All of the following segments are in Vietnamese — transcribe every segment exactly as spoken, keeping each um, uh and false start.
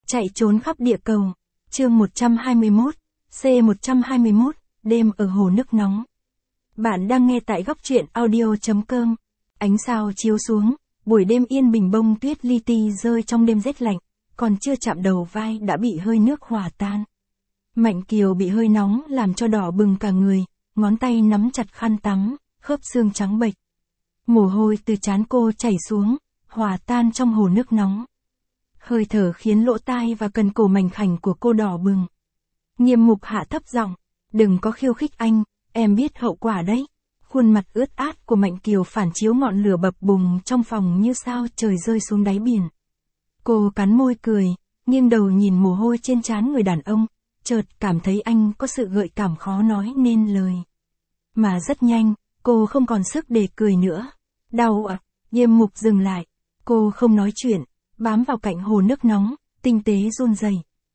Chạy trốn khắp địa cầu. Chương một trăm hai mươi mốt, C một trăm hai mươi mốt, đêm ở hồ nước nóng. Bạn đang nghe tại góc truyện audio chấm com. Ánh sao chiếu xuống, buổi đêm yên bình, bông tuyết li ti rơi trong đêm rét lạnh, còn chưa chạm đầu vai đã bị hơi nước hòa tan. Mạnh Kiều bị hơi nóng làm cho đỏ bừng cả người, ngón tay nắm chặt khăn tắm, khớp xương trắng bệch. Mồ hôi từ trán cô chảy xuống, hòa tan trong hồ nước nóng. Hơi thở khiến lỗ tai và cần cổ mảnh khảnh của cô đỏ bừng. Nghiêm Mục hạ thấp giọng, đừng có khiêu khích anh, em biết hậu quả đấy. Khuôn mặt ướt át của Mạnh Kiều phản chiếu ngọn lửa bập bùng trong phòng như sao trời rơi xuống đáy biển. Cô cắn môi cười, nghiêng đầu nhìn mồ hôi trên trán người đàn ông, chợt cảm thấy anh có sự gợi cảm khó nói nên lời. Mà rất nhanh, cô không còn sức để cười nữa. Đau ạ, à? Nghiêm Mục dừng lại. Cô không nói chuyện, bám vào cạnh hồ nước nóng, tinh tế run rẩy.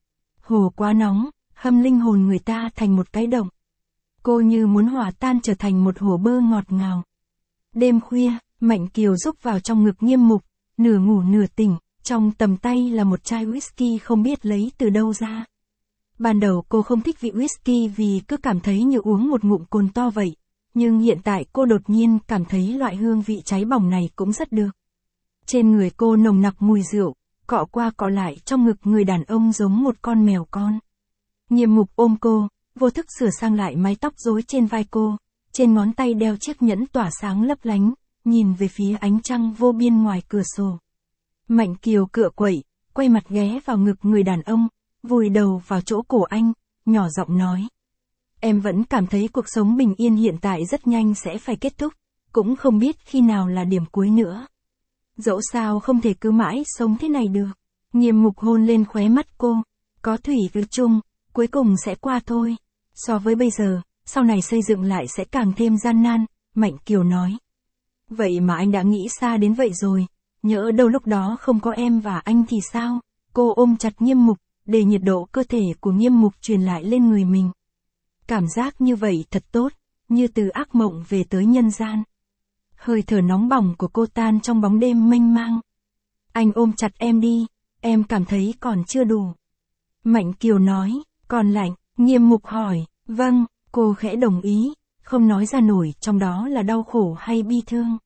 Hồ quá nóng, hâm linh hồn người ta thành một cái động. Cô như muốn hòa tan trở thành một hồ bơ ngọt ngào. Đêm khuya, Mạnh Kiều rúc vào trong ngực Nghiêm Mục, nửa ngủ nửa tỉnh, trong tầm tay là một chai whisky không biết lấy từ đâu ra. Ban đầu cô không thích vị whisky vì cứ cảm thấy như uống một ngụm cồn to vậy, nhưng hiện tại cô đột nhiên cảm thấy loại hương vị cháy bỏng này cũng rất được. Trên người cô nồng nặc mùi rượu, cọ qua cọ lại trong ngực người đàn ông giống một con mèo con. Nghiêm Mục ôm cô, vô thức sửa sang lại mái tóc rối trên vai cô, trên ngón tay đeo chiếc nhẫn tỏa sáng lấp lánh, nhìn về phía ánh trăng vô biên ngoài cửa sổ. Mạnh Kiều cựa quậy, quay mặt ghé vào ngực người đàn ông, vùi đầu vào chỗ cổ anh, nhỏ giọng nói. Em vẫn cảm thấy cuộc sống bình yên hiện tại rất nhanh sẽ phải kết thúc, cũng không biết khi nào là điểm cuối nữa. Dẫu sao không thể cứ mãi sống thế này được. Nghiêm Mục hôn lên khóe mắt cô, có thủy cứ chung, cuối cùng sẽ qua thôi. So với bây giờ, sau này xây dựng lại sẽ càng thêm gian nan, Mạnh Kiều nói. Vậy mà anh đã nghĩ xa đến vậy rồi, nhỡ đâu lúc đó không có em và anh thì sao? Cô ôm chặt Nghiêm Mục, để nhiệt độ cơ thể của Nghiêm Mục truyền lại lên người mình. Cảm giác như vậy thật tốt, như từ ác mộng về tới nhân gian. Hơi thở nóng bỏng của cô tan trong bóng đêm mênh mang. Anh ôm chặt em đi, em cảm thấy còn chưa đủ. Mạnh Kiều nói, còn lạnh, Nghiêm Mục hỏi, vâng, cô khẽ đồng ý, không nói ra nổi trong đó là đau khổ hay bi thương.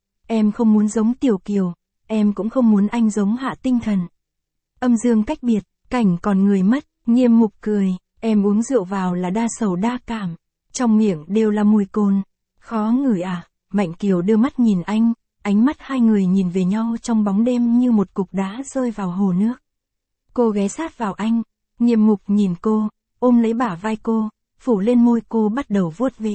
Em không muốn giống Tiểu Kiều, em cũng không muốn anh giống Hạ Tinh Thần. Âm dương cách biệt, cảnh còn người mất, Nghiêm Mục cười, em uống rượu vào là đa sầu đa cảm, trong miệng đều là mùi cồn, khó ngửi à? Mạnh Kiều đưa mắt nhìn anh, ánh mắt hai người nhìn về nhau trong bóng đêm như một cục đá rơi vào hồ nước. Cô ghé sát vào anh, Nghiêm Mục nhìn cô, ôm lấy bả vai cô, phủ lên môi cô bắt đầu vuốt ve.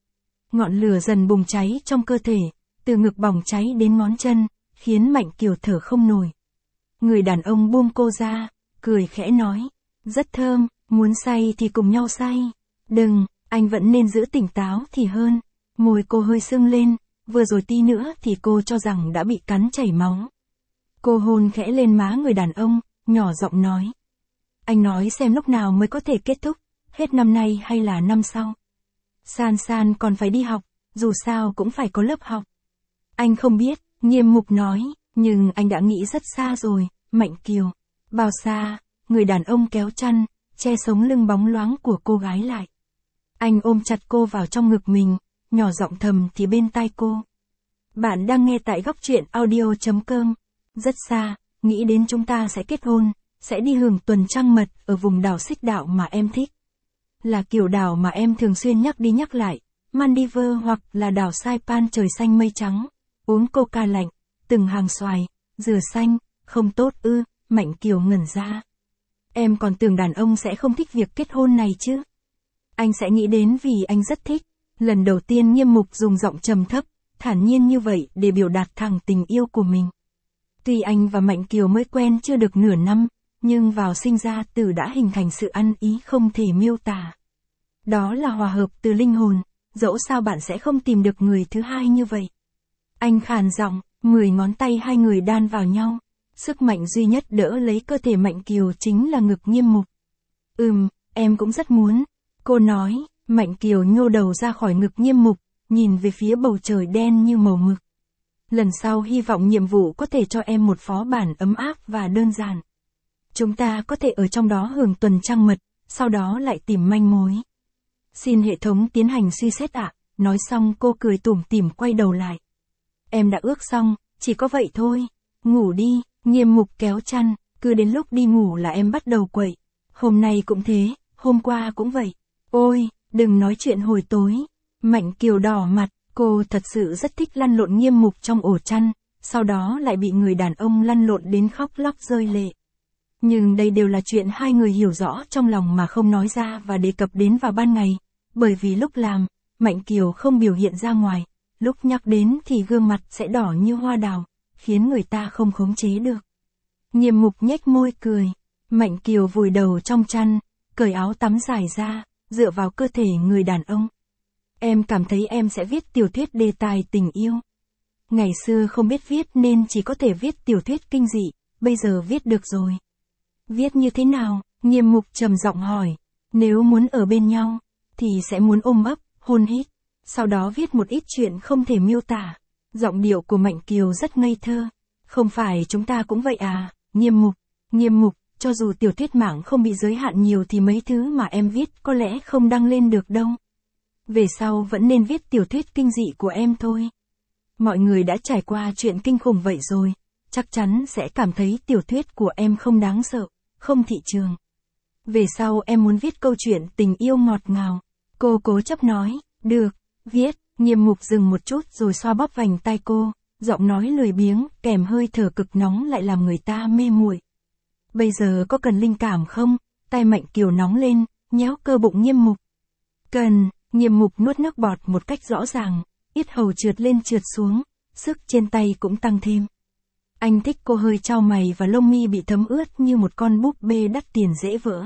Ngọn lửa dần bùng cháy trong cơ thể, từ ngực bỏng cháy đến ngón chân, khiến Mạnh Kiều thở không nổi. Người đàn ông buông cô ra, cười khẽ nói, rất thơm, muốn say thì cùng nhau say. Đừng, anh vẫn nên giữ tỉnh táo thì hơn. Môi cô hơi sưng lên, vừa rồi tí nữa thì cô cho rằng đã bị cắn chảy máu. Cô hôn khẽ lên má người đàn ông, nhỏ giọng nói. Anh nói xem lúc nào mới có thể kết thúc, hết năm nay hay là năm sau. San San còn phải đi học, dù sao cũng phải có lớp học. Anh không biết, Nghiêm Mục nói, nhưng anh đã nghĩ rất xa rồi, Mạnh Kiều. Bao xa? Người đàn ông kéo chăn, che sống lưng bóng loáng của cô gái lại. Anh ôm chặt cô vào trong ngực mình, nhỏ giọng thầm thì bên tai cô. Bạn đang nghe tại góc truyện audio chấm com. Rất xa, nghĩ đến chúng ta sẽ kết hôn, sẽ đi hưởng tuần trăng mật ở vùng đảo Xích Đạo mà em thích. Là kiểu đảo mà em thường xuyên nhắc đi nhắc lại, Maldives hoặc là đảo Saipan trời xanh mây trắng, uống coca lạnh, từng hàng xoài, dừa xanh, không tốt ư? Mạnh Kiều ngẩn ra. Em còn tưởng đàn ông sẽ không thích việc kết hôn này chứ. Anh sẽ nghĩ đến vì anh rất thích. Lần đầu tiên Nghiêm Mục dùng giọng trầm thấp, thản nhiên như vậy để biểu đạt thẳng tình yêu của mình. Tuy anh và Mạnh Kiều mới quen chưa được nửa năm, nhưng vào sinh ra từ đã hình thành sự ăn ý không thể miêu tả. Đó là hòa hợp từ linh hồn, dẫu sao bạn sẽ không tìm được người thứ hai như vậy. Anh khàn giọng, mười ngón tay hai người đan vào nhau. Sức mạnh duy nhất đỡ lấy cơ thể Mạnh Kiều chính là ngực Nghiêm Mục. Ừm, em cũng rất muốn. Cô nói, Mạnh Kiều nhô đầu ra khỏi ngực Nghiêm Mục, nhìn về phía bầu trời đen như màu mực. Lần sau hy vọng nhiệm vụ có thể cho em một phó bản ấm áp và đơn giản. Chúng ta có thể ở trong đó hưởng tuần trăng mật, sau đó lại tìm manh mối. Xin hệ thống tiến hành suy xét ạ. Nói xong cô cười tủm tỉm quay đầu lại. Em đã ước xong, chỉ có vậy thôi. Ngủ đi, Nghiêm Mục kéo chăn, cứ đến lúc đi ngủ là em bắt đầu quậy. Hôm nay cũng thế, hôm qua cũng vậy. Ôi, đừng nói chuyện hồi tối. Mạnh Kiều đỏ mặt, cô thật sự rất thích lăn lộn Nghiêm Mục trong ổ chăn, sau đó lại bị người đàn ông lăn lộn đến khóc lóc rơi lệ. Nhưng đây đều là chuyện hai người hiểu rõ trong lòng mà không nói ra và đề cập đến vào ban ngày, bởi vì lúc làm, Mạnh Kiều không biểu hiện ra ngoài, lúc nhắc đến thì gương mặt sẽ đỏ như hoa đào, khiến người ta không khống chế được. Nghiêm Mục nhếch môi cười, Mạnh Kiều vùi đầu trong chăn, cởi áo tắm dài ra, dựa vào cơ thể người đàn ông. Em cảm thấy em sẽ viết tiểu thuyết đề tài tình yêu. Ngày xưa không biết viết nên chỉ có thể viết tiểu thuyết kinh dị, bây giờ viết được rồi. Viết như thế nào? Nghiêm Mục trầm giọng hỏi. Nếu muốn ở bên nhau, thì sẽ muốn ôm ấp, hôn hít. Sau đó viết một ít chuyện không thể miêu tả. Giọng điệu của Mạnh Kiều rất ngây thơ. Không phải chúng ta cũng vậy à? Nghiêm Mục, Nghiêm Mục, cho dù tiểu thuyết mạng không bị giới hạn nhiều thì mấy thứ mà em viết có lẽ không đăng lên được đâu. Về sau vẫn nên viết tiểu thuyết kinh dị của em thôi. Mọi người đã trải qua chuyện kinh khủng vậy rồi, chắc chắn sẽ cảm thấy tiểu thuyết của em không đáng sợ, không thị trường. Về sau em muốn viết câu chuyện tình yêu ngọt ngào. Cô cố chấp nói, được, viết. Nghiêm Mục dừng một chút rồi xoa bóp vành tai cô, giọng nói lười biếng, kèm hơi thở cực nóng lại làm người ta mê muội. Bây giờ có cần linh cảm không? Tai Mạnh Kiều nóng lên, nhéo cơ bụng Nghiêm Mục. Cần. Nghiêm Mục nuốt nước bọt một cách rõ ràng, yết hầu trượt lên trượt xuống, sức trên tay cũng tăng thêm. Anh thích cô hơi chau mày và lông mi bị thấm ướt như một con búp bê đắt tiền dễ vỡ.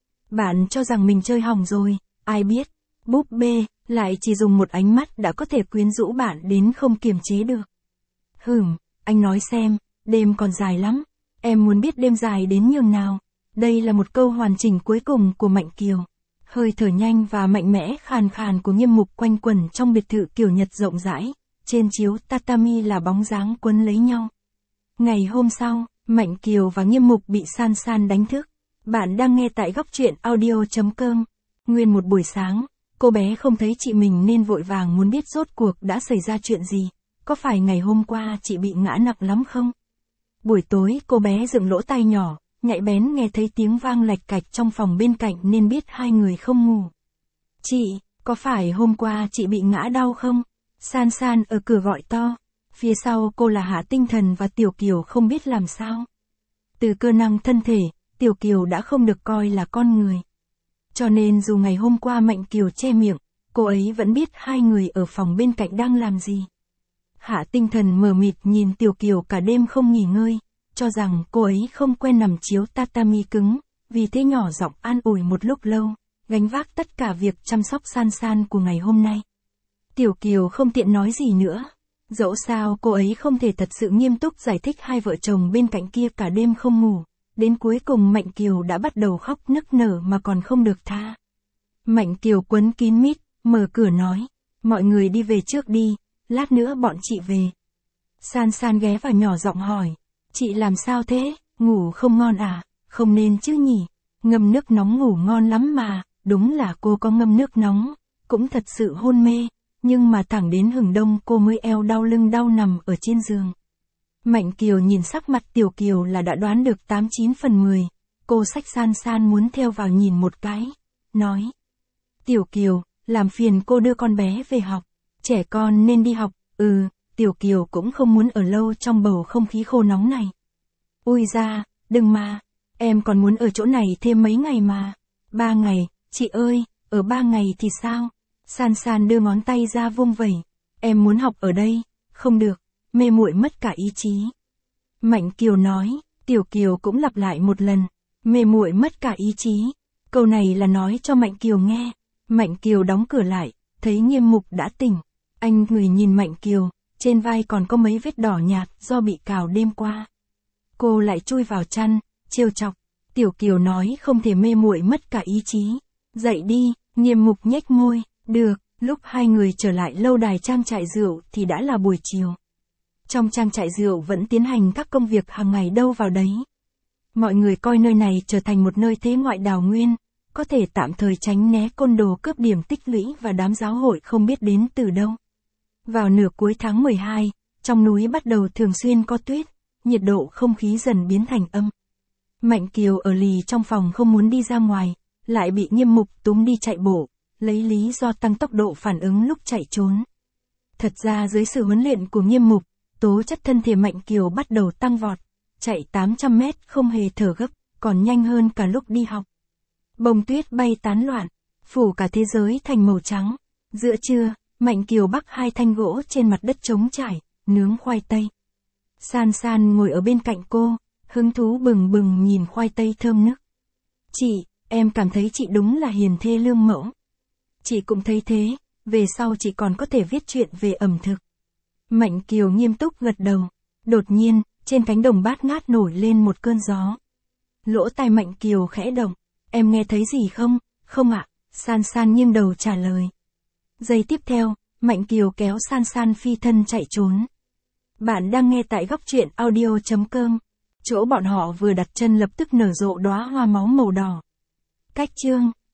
Bạn cho rằng mình chơi hỏng rồi, ai biết, búp bê lại chỉ dùng một ánh mắt đã có thể quyến rũ bạn đến không kiềm chế được. Hửm, anh nói xem, đêm còn dài lắm, em muốn biết đêm dài đến nhường nào. Đây là một câu hoàn chỉnh cuối cùng của Mạnh Kiều. Hơi thở nhanh và mạnh mẽ khàn khàn của Nghiêm Mục quanh quẩn trong biệt thự kiểu Nhật rộng rãi, trên chiếu tatami là bóng dáng quấn lấy nhau. Ngày hôm sau, Mạnh Kiều và Nghiêm Mục bị San San đánh thức. Bạn đang nghe tại góc truyện audio chấm com. Nguyên một buổi sáng, cô bé không thấy chị mình nên vội vàng muốn biết rốt cuộc đã xảy ra chuyện gì. Có phải ngày hôm qua chị bị ngã nặng lắm không? Buổi tối cô bé dựng lỗ tai nhỏ, nhạy bén nghe thấy tiếng vang lạch cạch trong phòng bên cạnh nên biết hai người không ngủ. Chị, có phải hôm qua chị bị ngã đau không? San San ở cửa gọi to. Phía sau cô là Hạ Tinh Thần và Tiểu Kiều không biết làm sao. Từ cơ năng thân thể, Tiểu Kiều đã không được coi là con người. Cho nên dù ngày hôm qua Mạnh Kiều che miệng, cô ấy vẫn biết hai người ở phòng bên cạnh đang làm gì. Hạ Tinh Thần mờ mịt nhìn Tiểu Kiều cả đêm không nghỉ ngơi, cho rằng cô ấy không quen nằm chiếu tatami cứng, vì thế nhỏ giọng an ủi một lúc lâu, gánh vác tất cả việc chăm sóc San San của ngày hôm nay. Tiểu Kiều không tiện nói gì nữa. Dẫu sao cô ấy không thể thật sự nghiêm túc giải thích hai vợ chồng bên cạnh kia cả đêm không ngủ. Đến cuối cùng Mạnh Kiều đã bắt đầu khóc nức nở mà còn không được tha. Mạnh Kiều quấn kín mít, mở cửa nói, mọi người đi về trước đi, lát nữa bọn chị về. San San ghé vào nhỏ giọng hỏi, chị làm sao thế, ngủ không ngon à? Không nên chứ nhỉ, ngâm nước nóng ngủ ngon lắm mà. Đúng là cô có ngâm nước nóng, cũng thật sự hôn mê, nhưng mà thẳng đến hừng đông cô mới eo đau lưng đau nằm ở trên giường. Mạnh Kiều nhìn sắc mặt Tiểu Kiều là đã đoán được tám chín phần mười, cô xách San San muốn theo vào nhìn một cái, nói. Tiểu Kiều, làm phiền cô đưa con bé về học, trẻ con nên đi học, ừ, Tiểu Kiều cũng không muốn ở lâu trong bầu không khí khô nóng này. Ui da, đừng mà, em còn muốn ở chỗ này thêm mấy ngày mà. Ba ngày, chị ơi, ở ba ngày thì sao? San San đưa ngón tay ra vung vẩy, em muốn học ở đây, không được, mê muội mất cả ý chí. Mạnh Kiều nói, Tiểu Kiều cũng lặp lại một lần, mê muội mất cả ý chí. Câu này là nói cho Mạnh Kiều nghe. Mạnh Kiều đóng cửa lại, thấy Nghiêm Mục đã tỉnh. Anh người nhìn Mạnh Kiều, trên vai còn có mấy vết đỏ nhạt do bị cào đêm qua. Cô lại chui vào chăn, trêu chọc. Tiểu Kiều nói không thể mê muội mất cả ý chí. Dậy đi, Nghiêm Mục nhếch môi, được. Lúc hai người trở lại lâu đài trang trại rượu thì đã là buổi chiều. Trong trang trại rượu vẫn tiến hành các công việc hàng ngày đâu vào đấy. Mọi người coi nơi này trở thành một nơi thế ngoại đào nguyên, có thể tạm thời tránh né côn đồ cướp điểm tích lũy và đám giáo hội không biết đến từ đâu. Vào nửa cuối tháng mười hai, trong núi bắt đầu thường xuyên có tuyết, nhiệt độ không khí dần biến thành âm. Mạnh Kiều ở lì trong phòng không muốn đi ra ngoài, lại bị Nghiêm Mục túm đi chạy bộ, lấy lý do tăng tốc độ phản ứng lúc chạy trốn. Thật ra dưới sự huấn luyện của Nghiêm Mục, tố chất thân thể Mạnh Kiều bắt đầu tăng vọt, chạy tám trăm mét không hề thở gấp, còn nhanh hơn cả lúc đi học. Bông tuyết bay tán loạn, phủ cả thế giới thành màu trắng. Giữa trưa, Mạnh Kiều bắc hai thanh gỗ trên mặt đất trống trải, nướng khoai tây. San San ngồi ở bên cạnh cô, hứng thú bừng bừng nhìn khoai tây thơm nức. Chị, em cảm thấy chị đúng là hiền thê lương mẫu. Chị cũng thấy thế, về sau chị còn có thể viết chuyện về ẩm thực. Mạnh Kiều nghiêm túc gật đầu. Đột nhiên, trên cánh đồng bát ngát nổi lên một cơn gió. Lỗ tai Mạnh Kiều khẽ động. Em nghe thấy gì không? Không ạ, San San nghiêng đầu trả lời. Giây tiếp theo, Mạnh Kiều kéo San San phi thân chạy trốn. Bạn đang nghe tại góc truyện audio chấm com. Chỗ bọn họ vừa đặt chân lập tức nở rộ đóa hoa máu màu đỏ. Cách chương